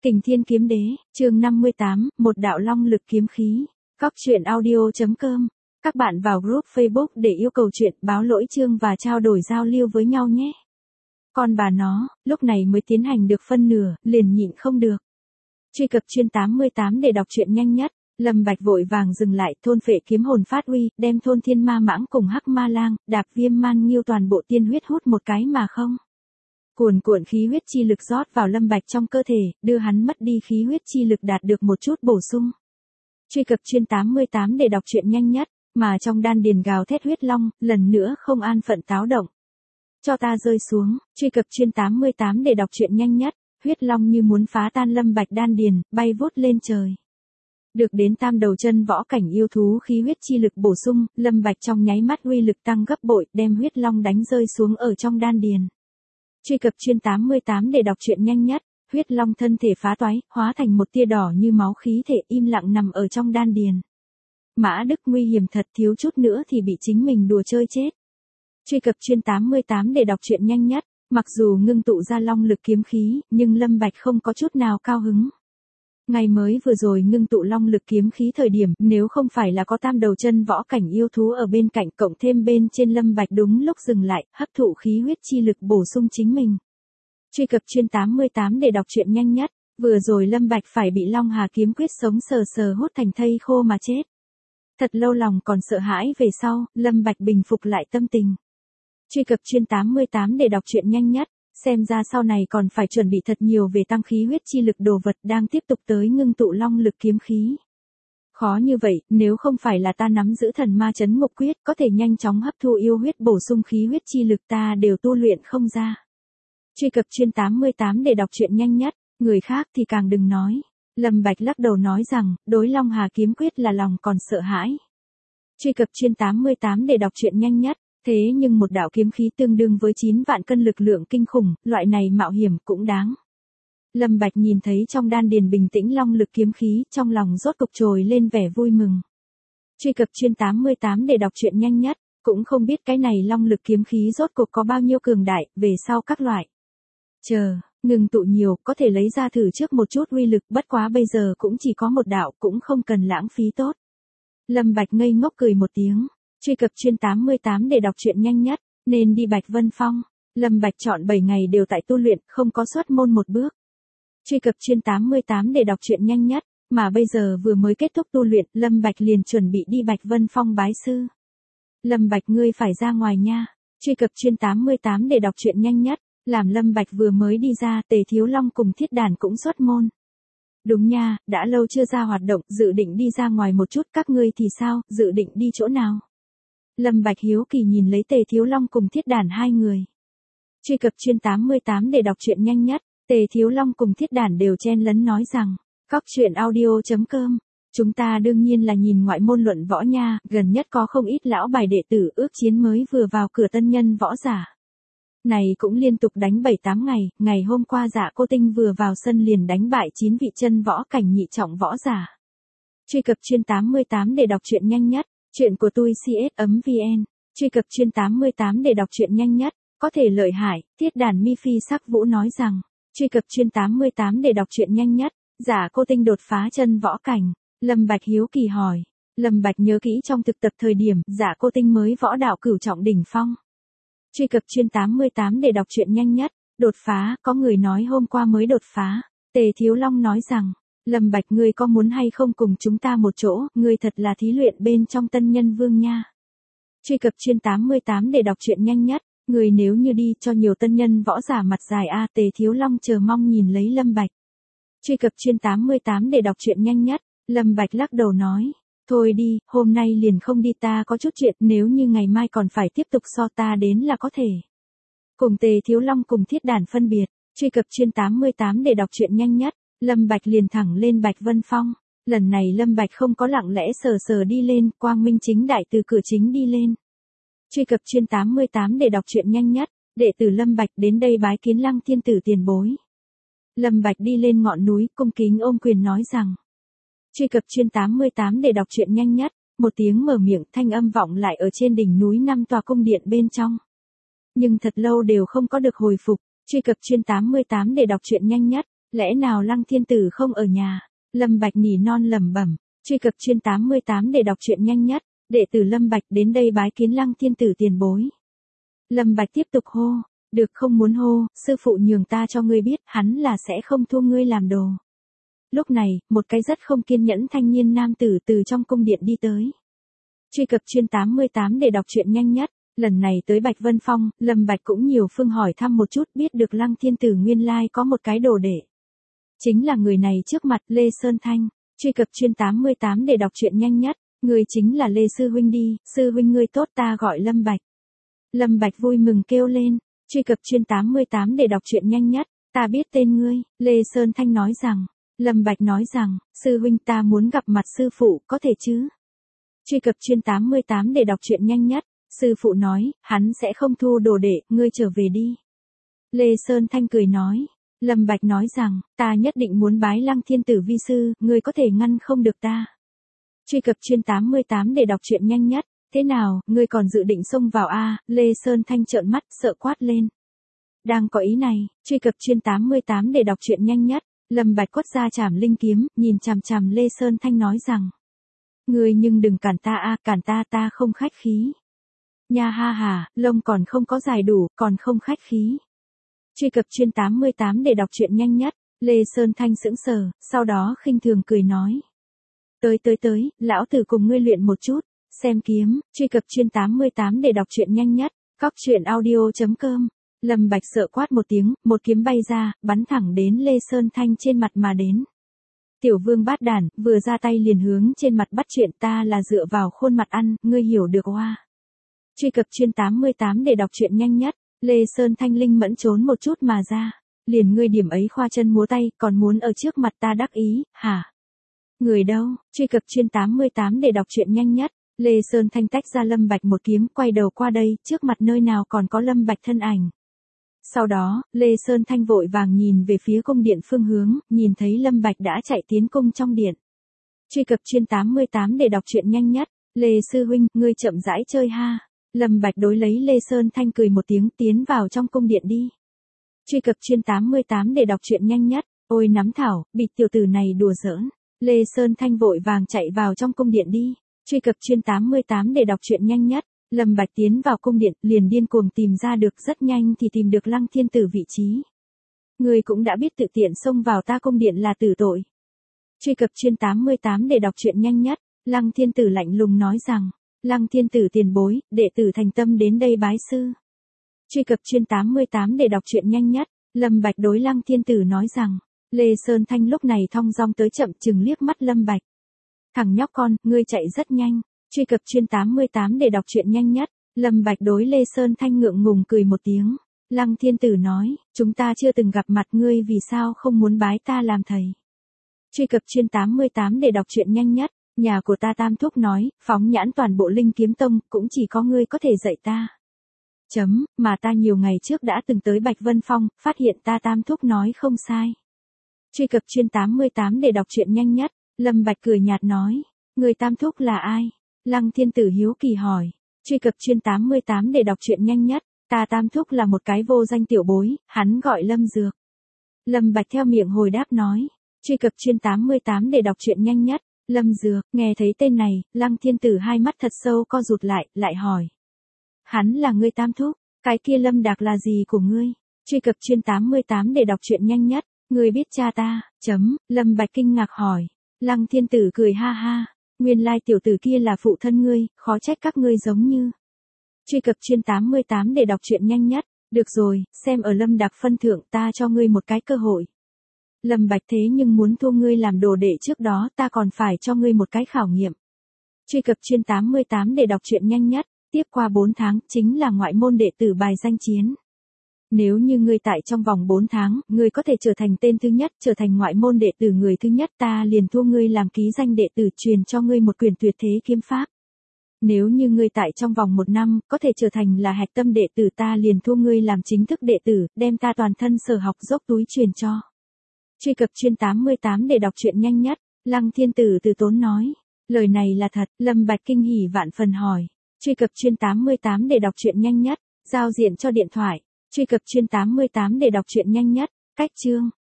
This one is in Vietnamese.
Kình Thiên Kiếm Đế, chương 58, một đạo long lực kiếm khí. Cóc truyện audio.com. Các bạn vào group Facebook để yêu cầu chuyện, báo lỗi chương và trao đổi giao lưu với nhau nhé. Con bà nó, lúc này mới tiến hành được phân nửa, liền nhịn không được. Truy cập chuyên 88 để đọc truyện nhanh nhất. Lâm Bạch vội vàng dừng lại, thôn phệ kiếm hồn phát uy, đem thôn thiên ma mãng cùng hắc ma lang, đạp viêm man nghiêu toàn bộ tiên huyết hút một cái mà không. Cuồn cuộn khí huyết chi lực rót vào Lâm Bạch trong cơ thể, đưa hắn mất đi khí huyết chi lực đạt được một chút bổ sung. Truy cập chuyên 88 để đọc truyện nhanh nhất, mà trong đan điền gào thét huyết long, lần nữa không an phận táo động. Cho ta rơi xuống, truy cập chuyên 88 để đọc truyện nhanh nhất, huyết long như muốn phá tan Lâm Bạch đan điền, bay vút lên trời. Được đến tam đầu chân võ cảnh yêu thú khí huyết chi lực bổ sung, Lâm Bạch trong nháy mắt uy lực tăng gấp bội, đem huyết long đánh rơi xuống ở trong đan điền. Truy cập chuyên 88 để đọc truyện nhanh nhất, huyết long thân thể phá toái, hóa thành một tia đỏ như máu khí thể im lặng nằm ở trong đan điền. Mã Đức nguy hiểm thật, thiếu chút nữa thì bị chính mình đùa chơi chết. Truy cập chuyên 88 để đọc truyện nhanh nhất, mặc dù ngưng tụ ra long lực kiếm khí, nhưng Lâm Bạch không có chút nào cao hứng. Ngày mới vừa rồi ngưng tụ long lực kiếm khí thời điểm, nếu không phải là có tam đầu chân võ cảnh yêu thú ở bên cạnh, cộng thêm bên trên Lâm Bạch đúng lúc dừng lại, hấp thụ khí huyết chi lực bổ sung chính mình. Truy cập chuyên 88 để đọc truyện nhanh nhất, vừa rồi Lâm Bạch phải bị Long Hà kiếm quyết sống sờ sờ hút thành thây khô mà chết. Thật lâu lòng còn sợ hãi, về sau, Lâm Bạch bình phục lại tâm tình. Truy cập chuyên 88 để đọc truyện nhanh nhất. Xem ra sau này còn phải chuẩn bị thật nhiều về tăng khí huyết chi lực đồ vật, đang tiếp tục tới ngưng tụ long lực kiếm khí. Khó như vậy, nếu không phải là ta nắm giữ thần ma chấn ngục quyết, có thể nhanh chóng hấp thu yêu huyết bổ sung khí huyết chi lực, ta đều tu luyện không ra. Truy cập chuyên 88 để đọc truyện nhanh nhất, người khác thì càng đừng nói. Lâm Bạch lắc đầu nói rằng, đối Long Hà kiếm quyết là lòng còn sợ hãi. Truy cập chuyên 88 để đọc truyện nhanh nhất. Thế nhưng một đạo kiếm khí tương đương với 9 vạn cân lực lượng kinh khủng, loại này mạo hiểm cũng đáng. Lâm Bạch nhìn thấy trong đan điền bình tĩnh long lực kiếm khí, trong lòng rốt cục trồi lên vẻ vui mừng. Truy cập chuyên 88 để đọc truyện nhanh nhất, cũng không biết cái này long lực kiếm khí rốt cục có bao nhiêu cường đại, về sau các loại. Chờ, ngừng tụ nhiều, có thể lấy ra thử trước một chút uy lực, bất quá bây giờ cũng chỉ có một đạo, cũng không cần lãng phí tốt. Lâm Bạch ngây ngốc cười một tiếng. Truy cập chuyên 88 để đọc truyện nhanh nhất, nên đi Bạch Vân Phong. Lâm Bạch chọn 7 ngày đều tại tu luyện, không có xuất môn một bước. Truy cập chuyên 88 để đọc truyện nhanh nhất, mà bây giờ vừa mới kết thúc tu luyện, Lâm Bạch liền chuẩn bị đi Bạch Vân Phong bái sư. Lâm Bạch ngươi phải ra ngoài nha. Truy cập chuyên 88 để đọc truyện nhanh nhất, làm Lâm Bạch vừa mới đi ra, Tề Thiếu Long cùng Thiết Đàn cũng xuất môn. Đúng nha, đã lâu chưa ra hoạt động, dự định đi ra ngoài một chút, các ngươi thì sao, dự định đi chỗ nào? Lâm Bạch hiếu kỳ nhìn lấy Tề Thiếu Long cùng Thiết Đàn hai người. Truy cập chuyên 88 để đọc truyện nhanh nhất, Tề Thiếu Long cùng Thiết Đàn đều chen lấn nói rằng, cóc truyện audio.com, chúng ta đương nhiên là nhìn ngoại môn luận võ nha, gần nhất có không ít lão bài đệ tử ước chiến mới vừa vào cửa tân nhân võ giả. Này cũng liên tục đánh 7-8 ngày, ngày hôm qua Dạ Cô Tinh vừa vào sân liền đánh bại 9 vị chân võ cảnh nhị trọng võ giả. Truy cập chuyên 88 để đọc truyện nhanh nhất. Chuyện của tôi CS.vn, truy cập chuyên 88 để đọc truyện nhanh nhất, có thể lợi hại, Thiết Đàn Mi Phi Sắc Vũ nói rằng, truy cập chuyên 88 để đọc truyện nhanh nhất, Dạ Cô Tinh đột phá chân võ cảnh, Lâm Bạch hiếu kỳ hỏi, Lâm Bạch nhớ kỹ trong thực tập thời điểm, Dạ Cô Tinh mới võ đạo cửu trọng đỉnh phong. Truy cập chuyên 88 để đọc truyện nhanh nhất, đột phá, có người nói hôm qua mới đột phá, Tề Thiếu Long nói rằng, Lâm Bạch ngươi có muốn hay không cùng chúng ta một chỗ, ngươi thật là thí luyện bên trong tân nhân vương nha. Truy cập chuyên 88 để đọc truyện nhanh nhất, ngươi nếu như đi cho nhiều tân nhân võ giả mặt dài a. Tề Thiếu Long chờ mong nhìn lấy Lâm Bạch. Truy cập chuyên 88 để đọc truyện nhanh nhất, Lâm Bạch lắc đầu nói, thôi đi, hôm nay liền không đi, ta có chút chuyện, nếu như ngày mai còn phải tiếp tục so ta đến là có thể. Cùng Tề Thiếu Long cùng Thiết Đàn phân biệt, truy cập chuyên 88 để đọc truyện nhanh nhất. Lâm Bạch liền thẳng lên Bạch Vân Phong, lần này Lâm Bạch không có lặng lẽ sờ sờ đi lên, quang minh chính đại từ cửa chính đi lên. Truy cập chuyên 88 để đọc truyện nhanh nhất, đệ tử Lâm Bạch đến đây bái kiến Lăng Thiên Tử tiền bối. Lâm Bạch đi lên ngọn núi, cung kính ôm quyền nói rằng. Truy cập chuyên 88 để đọc truyện nhanh nhất, một tiếng mở miệng, thanh âm vọng lại ở trên đỉnh núi 5 tòa cung điện bên trong. Nhưng thật lâu đều không có được hồi phục, truy cập chuyên 88 để đọc truyện nhanh nhất. Lẽ nào Lăng Thiên Tử không ở nhà? Lâm Bạch nỉ non lẩm bẩm. Truy cập chuyên 88 để đọc truyện nhanh nhất. Đệ tử Lâm Bạch đến đây bái kiến Lăng Thiên Tử tiền bối. Lâm Bạch tiếp tục hô. Được không muốn hô, sư phụ nhường ta cho ngươi biết, hắn là sẽ không thu ngươi làm đồ. Lúc này, một cái rất không kiên nhẫn thanh niên nam tử từ trong cung điện đi tới. Truy cập chuyên 88 để đọc truyện nhanh nhất. Lần này tới Bạch Vân Phong, Lâm Bạch cũng nhiều phương hỏi thăm một chút, biết được Lăng Thiên Tử nguyên lai có một cái đồ đệ. Chính là người này trước mặt, Lê Sơn Thanh. Truy cập chuyên 88 để đọc truyện nhanh nhất. Người chính là Lê Sư Huynh đi, Sư Huynh ngươi tốt, ta gọi Lâm Bạch. Lâm Bạch vui mừng kêu lên. Truy cập chuyên 88 để đọc truyện nhanh nhất. Ta biết tên ngươi, Lê Sơn Thanh nói rằng. Lâm Bạch nói rằng, Sư Huynh ta muốn gặp mặt sư phụ, có thể chứ? Truy cập chuyên 88 để đọc truyện nhanh nhất. Sư phụ nói, hắn sẽ không thu đồ đệ, ngươi trở về đi. Lê Sơn Thanh cười nói. Lâm Bạch nói rằng, ta nhất định muốn bái Lăng Thiên Tử vi sư, ngươi có thể ngăn không được ta. Truy cập chuyên 88 để đọc truyện nhanh nhất. Thế nào, ngươi còn dự định xông vào a? Lê Sơn Thanh trợn mắt, sợ quát lên. Đang có ý này, truy cập chuyên 88 để đọc truyện nhanh nhất. Lâm Bạch quất ra trảm linh kiếm, nhìn chằm chằm Lê Sơn Thanh nói rằng. Ngươi nhưng đừng cản ta a, cản ta không khách khí. Nha ha hà, lông còn không có dài đủ, còn không khách khí. Truy cập chuyên 88 để đọc truyện nhanh nhất. Lê Sơn Thanh sững sờ, sau đó khinh thường cười nói. Tới, lão tử cùng ngươi luyện một chút, xem kiếm. Truy cập chuyên 88 để đọc truyện nhanh nhất. Cóc truyện audio.com. Lâm Bạch sợ quát một tiếng, một kiếm bay ra, bắn thẳng đến Lê Sơn Thanh trên mặt mà đến. Tiểu vương bát đản, vừa ra tay liền hướng trên mặt bắt chuyện, ta là dựa vào khuôn mặt ăn, ngươi hiểu được oa. Truy cập chuyên 88 để đọc truyện nhanh nhất. Lê Sơn Thanh linh mẫn trốn một chút mà ra. Liền ngươi điểm ấy khoa chân múa tay, còn muốn ở trước mặt ta đắc ý, hả? Người đâu? Truy cập chuyên 88 để đọc truyện nhanh nhất. Lê Sơn Thanh tách ra Lâm Bạch một kiếm, quay đầu qua đây, trước mặt nơi nào còn có Lâm Bạch thân ảnh. Sau đó, Lê Sơn Thanh vội vàng nhìn về phía cung điện phương hướng, nhìn thấy Lâm Bạch đã chạy tiến cung trong điện. Truy cập chuyên 88 để đọc truyện nhanh nhất. Lê Sư Huynh, ngươi chậm rãi chơi ha. Lâm Bạch đối lấy Lê Sơn Thanh cười một tiếng, tiến vào trong cung điện đi. Truy cập chuyên 88 để đọc truyện nhanh nhất. Ôi nắm thảo, bị tiểu tử này đùa giỡn. Lê Sơn Thanh vội vàng chạy vào trong cung điện đi. Truy cập chuyên 88 để đọc truyện nhanh nhất. Lâm Bạch tiến vào cung điện, liền điên cuồng tìm ra được, rất nhanh thì tìm được Lăng Thiên Tử vị trí. Ngươi cũng đã biết tự tiện xông vào ta cung điện là tử tội. Truy cập chuyên 88 để đọc truyện nhanh nhất. Lăng Thiên Tử lạnh lùng nói rằng. Lăng Thiên Tử tiền bối, đệ tử thành tâm đến đây bái sư. Truy cập chuyên 88 để đọc truyện nhanh nhất. Lâm Bạch đối Lăng Thiên Tử nói rằng. Lê Sơn Thanh lúc này thong dong tới chậm chừng liếc mắt Lâm Bạch. Thằng nhóc con, ngươi chạy rất nhanh. Truy cập chuyên 88 để đọc truyện nhanh nhất. Lâm Bạch đối Lê Sơn Thanh ngượng ngùng cười một tiếng. Lăng Thiên Tử nói, chúng ta chưa từng gặp mặt, ngươi vì sao không muốn bái ta làm thầy. Truy cập chuyên 88 để đọc truyện nhanh nhất. Nhà của ta Tam Thúc nói, phóng nhãn toàn bộ Linh Kiếm Tông, cũng chỉ có ngươi có thể dạy ta. Mà ta nhiều ngày trước đã từng tới Bạch Vân Phong, phát hiện ta Tam Thúc nói không sai. Truy cập chuyên 88 để đọc truyện nhanh nhất. Lâm Bạch cười nhạt nói, người Tam Thúc là ai? Lăng Thiên Tử hiếu kỳ hỏi. Truy cập chuyên 88 để đọc truyện nhanh nhất. Ta Tam Thúc là một cái vô danh tiểu bối, hắn gọi Lâm Dược. Lâm Bạch theo miệng hồi đáp nói. Truy cập chuyên 88 để đọc truyện nhanh nhất. Lâm Dược, nghe thấy tên này, Lăng Thiên Tử hai mắt thật sâu co rụt lại hỏi. Hắn là ngươi Tam Thúc, cái kia Lâm Đạc là gì của ngươi? Truy cập chuyên 88 để đọc truyện nhanh nhất. Ngươi biết cha ta, Lâm Bạch kinh ngạc hỏi. Lăng Thiên Tử cười ha ha. Nguyên lai tiểu tử kia là phụ thân ngươi, khó trách các ngươi giống như. Truy cập chuyên 88 để đọc truyện nhanh nhất. Được rồi, xem ở Lâm Đạc phân thượng, ta cho ngươi một cái cơ hội. Lâm Bạch thế nhưng muốn thu ngươi làm đồ đệ trước đó, ta còn phải cho ngươi một cái khảo nghiệm. Truy cập chuyên 88 để đọc truyện nhanh nhất. Tiếp qua 4 tháng, chính là ngoại môn đệ tử bài danh chiến. Nếu như ngươi tại trong vòng 4 tháng, ngươi có thể trở thành tên thứ nhất, trở thành ngoại môn đệ tử người thứ nhất, ta liền thu ngươi làm ký danh đệ tử, truyền cho ngươi một quyển tuyệt thế kiếm pháp. Nếu như ngươi tại trong vòng 1 năm, có thể trở thành là hạch tâm đệ tử, ta liền thu ngươi làm chính thức đệ tử, đem ta toàn thân sở học dốc túi truyền cho. Truy cập chuyên 88 để đọc truyện nhanh nhất. Lăng Thiên Tử từ tốn nói. Lời này là thật. Lâm Bạch kinh hỉ vạn phần hỏi. Truy cập chuyên 88 để đọc truyện nhanh nhất. Giao diện cho điện thoại. Truy cập chuyên 88 để đọc truyện nhanh nhất. Cách chương.